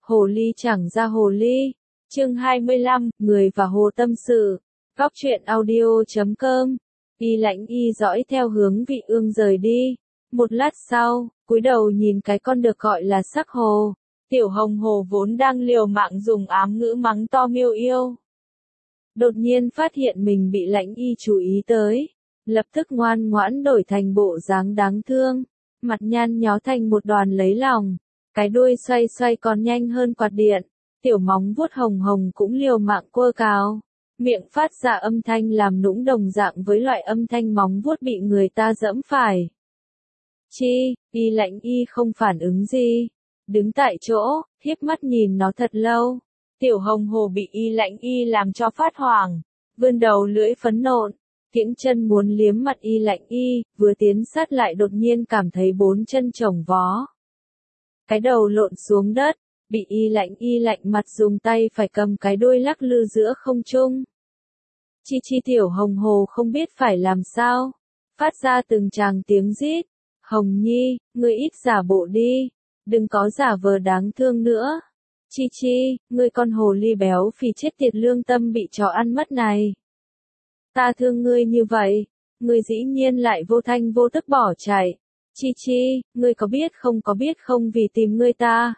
Hồ ly chẳng ra hồ ly. Chương 25, người và hồ tâm sự. Góc truyện audio.com. Y Lãnh Y dõi theo hướng Vị Ương rời đi. Một lát sau, cúi đầu nhìn cái con được gọi là sắc hồ. Tiểu Hồng Hồ vốn đang liều mạng dùng ám ngữ mắng to Miêu Yêu. Đột nhiên phát hiện mình bị Lãnh Y chú ý tới. Lập tức ngoan ngoãn đổi thành bộ dáng đáng thương. Mặt nhăn nhó thành một đoàn lấy lòng. Cái đuôi xoay xoay còn nhanh hơn quạt điện. Tiểu móng vuốt hồng hồng cũng liều mạng quơ cào. Miệng phát ra âm thanh làm nũng đồng dạng với loại âm thanh móng vuốt bị người ta giẫm phải. Chi, Y Lãnh Y không phản ứng gì. Đứng tại chỗ, hiếp mắt nhìn nó thật lâu. Tiểu Hồng Hồ bị Y Lãnh Y làm cho phát hoảng. Vươn đầu lưỡi phấn nộn. Kiễng chân muốn liếm mặt Y Lãnh Y, vừa tiến sát lại đột nhiên cảm thấy bốn chân chồng vó. Cái đầu lộn xuống đất, bị Y Lãnh Y lạnh mặt dùng tay phải cầm cái đuôi lắc lư giữa không trung. Chi Tiểu Hồng Hồ không biết phải làm sao, phát ra từng tràng tiếng rít. Hồng Nhi, ngươi ít giả bộ đi, đừng có giả vờ đáng thương nữa. Chi, ngươi con hồ ly béo phì chết tiệt lương tâm bị chó ăn mất này. Ta thương ngươi như vậy, ngươi dĩ nhiên lại vô thanh vô tức bỏ chạy. Chi, ngươi có biết không vì tìm ngươi ta.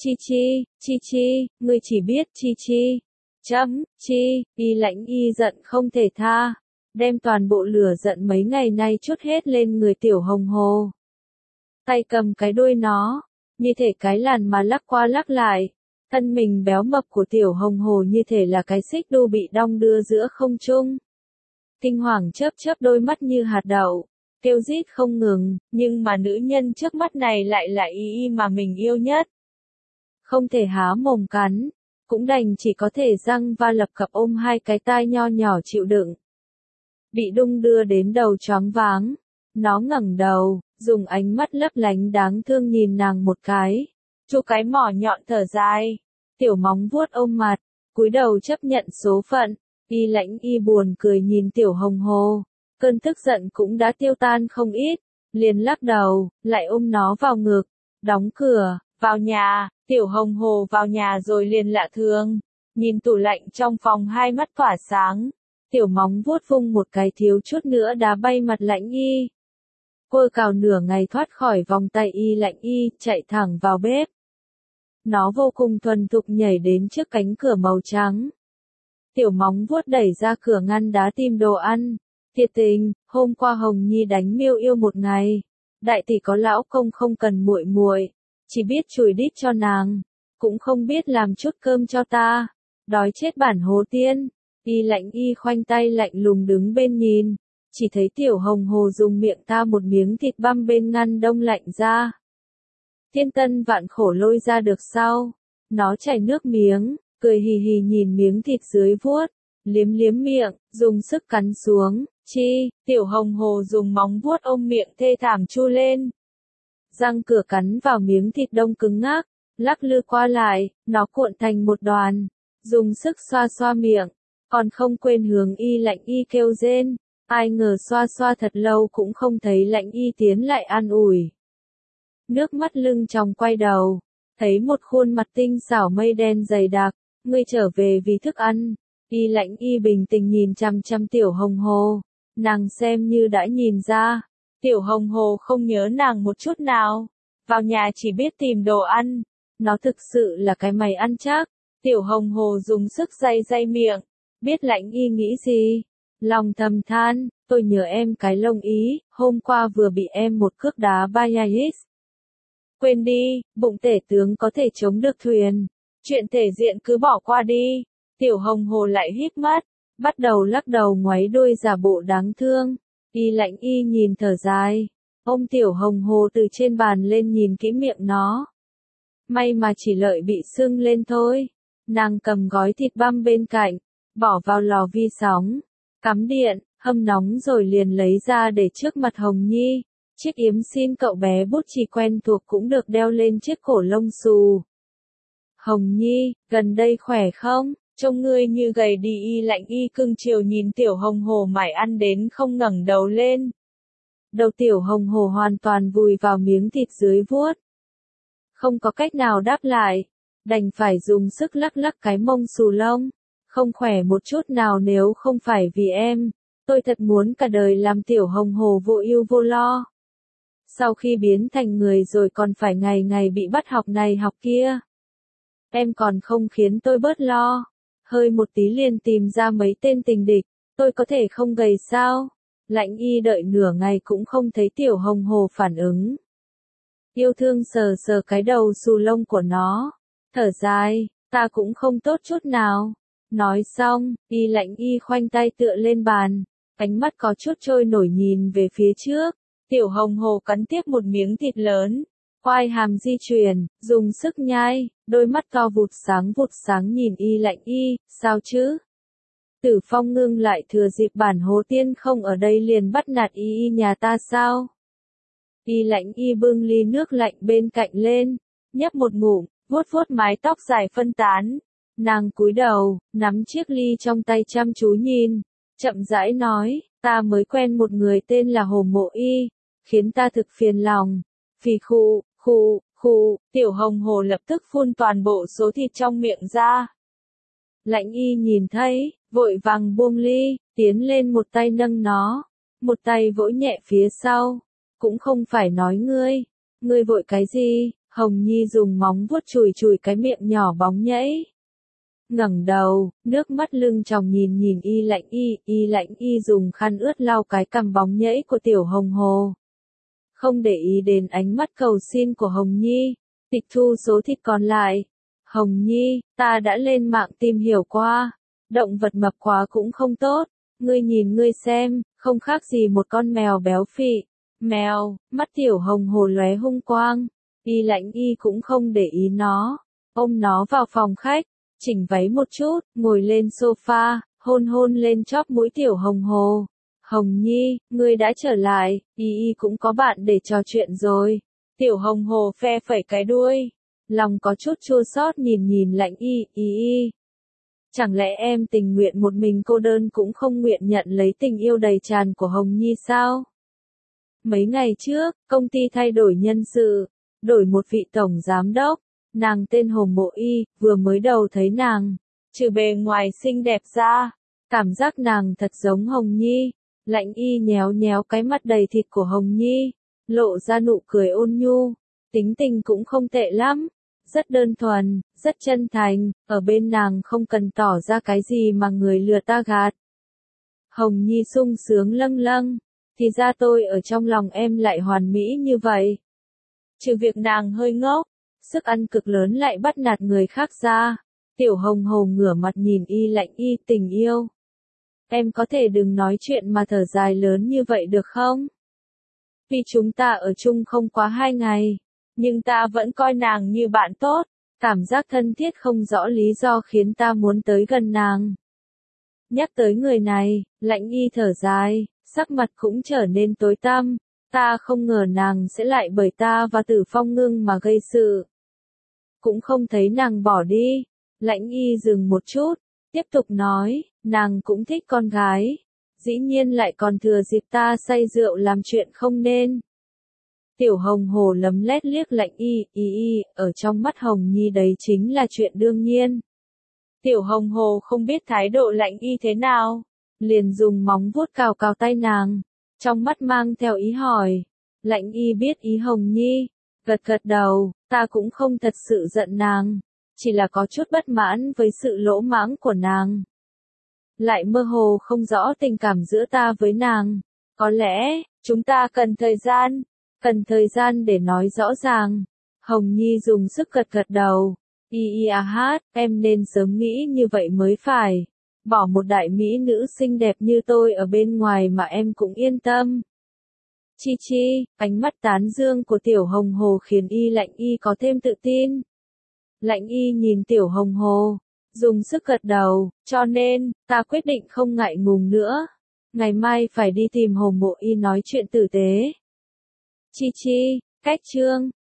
Chi, ngươi chỉ biết Chi. Y Lãnh Y giận không thể tha, đem toàn bộ lửa giận mấy ngày nay trút hết lên người Tiểu Hồng Hồ. Tay cầm cái đuôi nó, như thể cái làn mà lắc qua lắc lại, thân mình béo mập của Tiểu Hồng Hồ như thể là cái xích đu bị đong đưa giữa không trung. Kinh hoàng chớp đôi mắt như hạt đậu, kêu rít không ngừng, nhưng mà nữ nhân trước mắt này lại là Y mà mình yêu nhất. Không thể há mồm cắn, cũng đành chỉ có thể răng va lập cập ôm hai cái tai nho nhỏ chịu đựng. Bị đung đưa đến đầu choáng váng, nó ngẩng đầu, dùng ánh mắt lấp lánh đáng thương nhìn nàng một cái. Chu cái mỏ nhọn thở dài, tiểu móng vuốt ôm mặt, cúi đầu chấp nhận số phận. Y Lãnh Y buồn cười nhìn Tiểu Hồng Hồ, cơn tức giận cũng đã tiêu tan không ít, liền lắc đầu, lại ôm nó vào ngực, đóng cửa, vào nhà. Tiểu Hồng Hồ vào nhà rồi liền lạ thường, nhìn tủ lạnh trong phòng hai mắt tỏa sáng, tiểu móng vuốt vung một cái thiếu chút nữa đá bay mặt Lãnh Y. Quơ cào nửa ngày thoát khỏi vòng tay Y Lãnh Y, chạy thẳng vào bếp. Nó vô cùng thuần thục nhảy đến trước cánh cửa màu trắng. Tiểu móng vuốt đẩy ra cửa ngăn đá tìm đồ ăn. Thiệt tình, hôm qua Hồng Nhi đánh Miêu Yêu một ngày. Đại tỷ có lão công không cần muội, chỉ biết chùi đít cho nàng, cũng không biết làm chút cơm cho ta. Đói chết bản Hồ Tiên. Y Lãnh Y khoanh tay lạnh lùng đứng bên nhìn, chỉ thấy Tiểu Hồng Hồ dùng miệng ta một miếng thịt băm bên ngăn đông lạnh ra. Thiên tân vạn khổ lôi ra được sau, nó chảy nước miếng, cười hì hì nhìn miếng thịt dưới vuốt, liếm miệng, dùng sức cắn xuống. Tiểu Hồng Hồ dùng móng vuốt ôm miệng thê thảm chu lên. Răng cửa cắn vào miếng thịt đông cứng ngắc, lắc lư qua lại, nó cuộn thành một đoàn, dùng sức xoa miệng, còn không quên hướng Y Lãnh Y kêu rên. Ai ngờ xoa thật lâu cũng không thấy Lãnh Y tiến lại an ủi. Nước mắt lưng tròng quay đầu, thấy một khuôn mặt tinh xảo mây đen dày đặc, ngươi trở về vì thức ăn. Y Lãnh Y bình tĩnh nhìn chăm Tiểu Hồng Hồ, nàng xem như đã nhìn ra. Tiểu Hồng Hồ không nhớ nàng một chút nào, vào nhà chỉ biết tìm đồ ăn, nó thực sự là cái mày ăn chắc. Tiểu Hồng Hồ dùng sức day miệng, biết Lãnh Y nghĩ gì, lòng thầm than, tôi nhớ em cái lông ý, hôm qua vừa bị em một cước đá Bayais. Quên đi, bụng tể tướng có thể chống được thuyền, chuyện thể diện cứ bỏ qua đi. Tiểu Hồng Hồ lại híp mắt, bắt đầu lắc đầu ngoáy đuôi giả bộ đáng thương. Y Lãnh Y nhìn thở dài, ôm Tiểu Hồng Hồ từ trên bàn lên nhìn kỹ miệng nó. May mà chỉ lợi bị sưng lên thôi. Nàng cầm gói thịt băm bên cạnh, bỏ vào lò vi sóng, cắm điện, hâm nóng rồi liền lấy ra để trước mặt Hồng Nhi. Chiếc yếm xin cậu bé bút chì quen thuộc cũng được đeo lên chiếc cổ lông xù. Hồng Nhi, gần đây khỏe không? Trông ngươi như gầy đi. Y Lãnh Y cưng chiều nhìn Tiểu Hồng Hồ mải ăn đến không ngẩng đầu lên. Đầu Tiểu Hồng Hồ hoàn toàn vùi vào miếng thịt dưới vuốt. Không có cách nào đáp lại. đành phải dùng sức lắc lắc cái mông xù lông. Không khỏe một chút nào, nếu không phải vì em, tôi thật muốn cả đời làm tiểu hồng hồ vô ưu vô lo. Sau khi biến thành người rồi còn phải ngày ngày bị bắt học này học kia. Em còn không khiến tôi bớt lo. Hơi một tí liền tìm ra mấy tên tình địch, tôi có thể không gầy sao? Lãnh Y đợi nửa ngày cũng không thấy tiểu hồng hồ phản ứng. Yêu thương sờ sờ cái đầu xù lông của nó, thở dài, ta cũng không tốt chút nào. Nói xong, Lãnh Y khoanh tay tựa lên bàn, ánh mắt có chút trôi nổi nhìn về phía trước. Tiểu hồng hồ cắn tiếp một miếng thịt lớn, quai hàm di chuyển, dùng sức nhai, đôi mắt to vụt sáng nhìn Lãnh Y, sao chứ? Tử Phong ngưng lại thừa dịp bản Hồ Tiên không ở đây liền bắt nạt nhà ta sao? Lãnh Y bưng ly nước lạnh bên cạnh lên, nhấp một ngụm, vuốt vuốt mái tóc dài phân tán. Nàng cúi đầu, nắm chiếc ly trong tay chăm chú nhìn, chậm rãi nói, ta mới quen một người tên là Hồ Mộ Y, khiến ta thực phiền lòng. Phì khụ, tiểu hồng hồ lập tức phun toàn bộ số thịt trong miệng ra. Lãnh Y nhìn thấy, vội vàng buông ly, tiến lên một tay nâng nó, một tay vỗ nhẹ phía sau. Cũng không phải nói ngươi vội cái gì? Hồng Nhi dùng móng vuốt chùi cái miệng nhỏ bóng nhẫy. Ngẩng đầu, nước mắt lưng tròng nhìn Lãnh Y dùng khăn ướt lau cái cằm bóng nhẫy của tiểu hồng hồ. Không để ý đến ánh mắt cầu xin của Hồng Nhi, tịch thu số thịt còn lại. Hồng Nhi, ta đã lên mạng tìm hiểu qua, động vật mập quá cũng không tốt, ngươi nhìn ngươi xem, không khác gì một con mèo béo phì. Mèo, mắt tiểu hồng hồ lóe hung quang, Lãnh Y cũng không để ý nó, ôm nó vào phòng khách, chỉnh váy một chút, ngồi lên sofa, hôn lên chóp mũi tiểu hồng hồ. Hồng Nhi, ngươi đã trở lại, cũng có bạn để trò chuyện rồi. Tiểu hồng hồ phe phẩy cái đuôi, lòng có chút chua xót nhìn Lãnh Y. Chẳng lẽ em tình nguyện một mình cô đơn cũng không nguyện nhận lấy tình yêu đầy tràn của Hồng Nhi sao? Mấy ngày trước, công ty thay đổi nhân sự, đổi một vị tổng giám đốc, nàng tên Hồ Mộ Y, vừa mới đầu thấy nàng, trừ bề ngoài xinh đẹp ra, cảm giác nàng thật giống Hồng Nhi. Lãnh Y nhéo cái mặt đầy thịt của Hồng Nhi, lộ ra nụ cười ôn nhu, tính tình cũng không tệ lắm, rất đơn thuần, rất chân thành, ở bên nàng không cần tỏ ra cái gì mà người lừa ta gạt. Hồng Nhi sung sướng lâng, thì ra tôi ở trong lòng em lại hoàn mỹ như vậy. Trừ việc nàng hơi ngốc, sức ăn cực lớn lại bắt nạt người khác ra, tiểu hồng hồ ngửa mặt nhìn Lãnh Y, tình yêu. Em có thể đừng nói chuyện mà thở dài lớn như vậy được không? Vì chúng ta ở chung không quá 2 ngày, nhưng ta vẫn coi nàng như bạn tốt, cảm giác thân thiết không rõ lý do khiến ta muốn tới gần nàng. Nhắc tới người này, Lãnh Y thở dài, sắc mặt cũng trở nên tối tăm, ta không ngờ nàng sẽ lại bởi ta và Tử Phong Ngưng mà gây sự. Cũng không thấy nàng bỏ đi. Lãnh Y dừng một chút, tiếp tục nói, nàng cũng thích con gái, dĩ nhiên lại còn thừa dịp ta say rượu làm chuyện không nên. Tiểu hồng hồ lấm lét liếc Lãnh Y, ở trong mắt Hồng Nhi đấy chính là chuyện đương nhiên. Tiểu hồng hồ không biết thái độ Lãnh Y thế nào, liền dùng móng vuốt cào tay nàng, trong mắt mang theo ý hỏi. Lãnh Y biết ý Hồng Nhi, gật đầu, ta cũng không thật sự giận nàng, chỉ là có chút bất mãn với sự lỗ mãng của nàng. Lại mơ hồ không rõ tình cảm giữa ta với nàng, có lẽ, chúng ta cần thời gian để nói rõ ràng. Hồng Nhi dùng sức gật đầu, em nên sớm nghĩ như vậy mới phải. Bỏ một đại mỹ nữ xinh đẹp như tôi ở bên ngoài mà em cũng yên tâm. Chi, ánh mắt tán dương của tiểu hồng hồ khiến Lãnh Y có thêm tự tin. Lãnh Y nhìn tiểu hồng hồ, dùng sức gật đầu, cho nên, ta quyết định không ngại ngùng nữa. Ngày mai phải đi tìm Hồ Mộ Y nói chuyện tử tế. Chi, cách chương.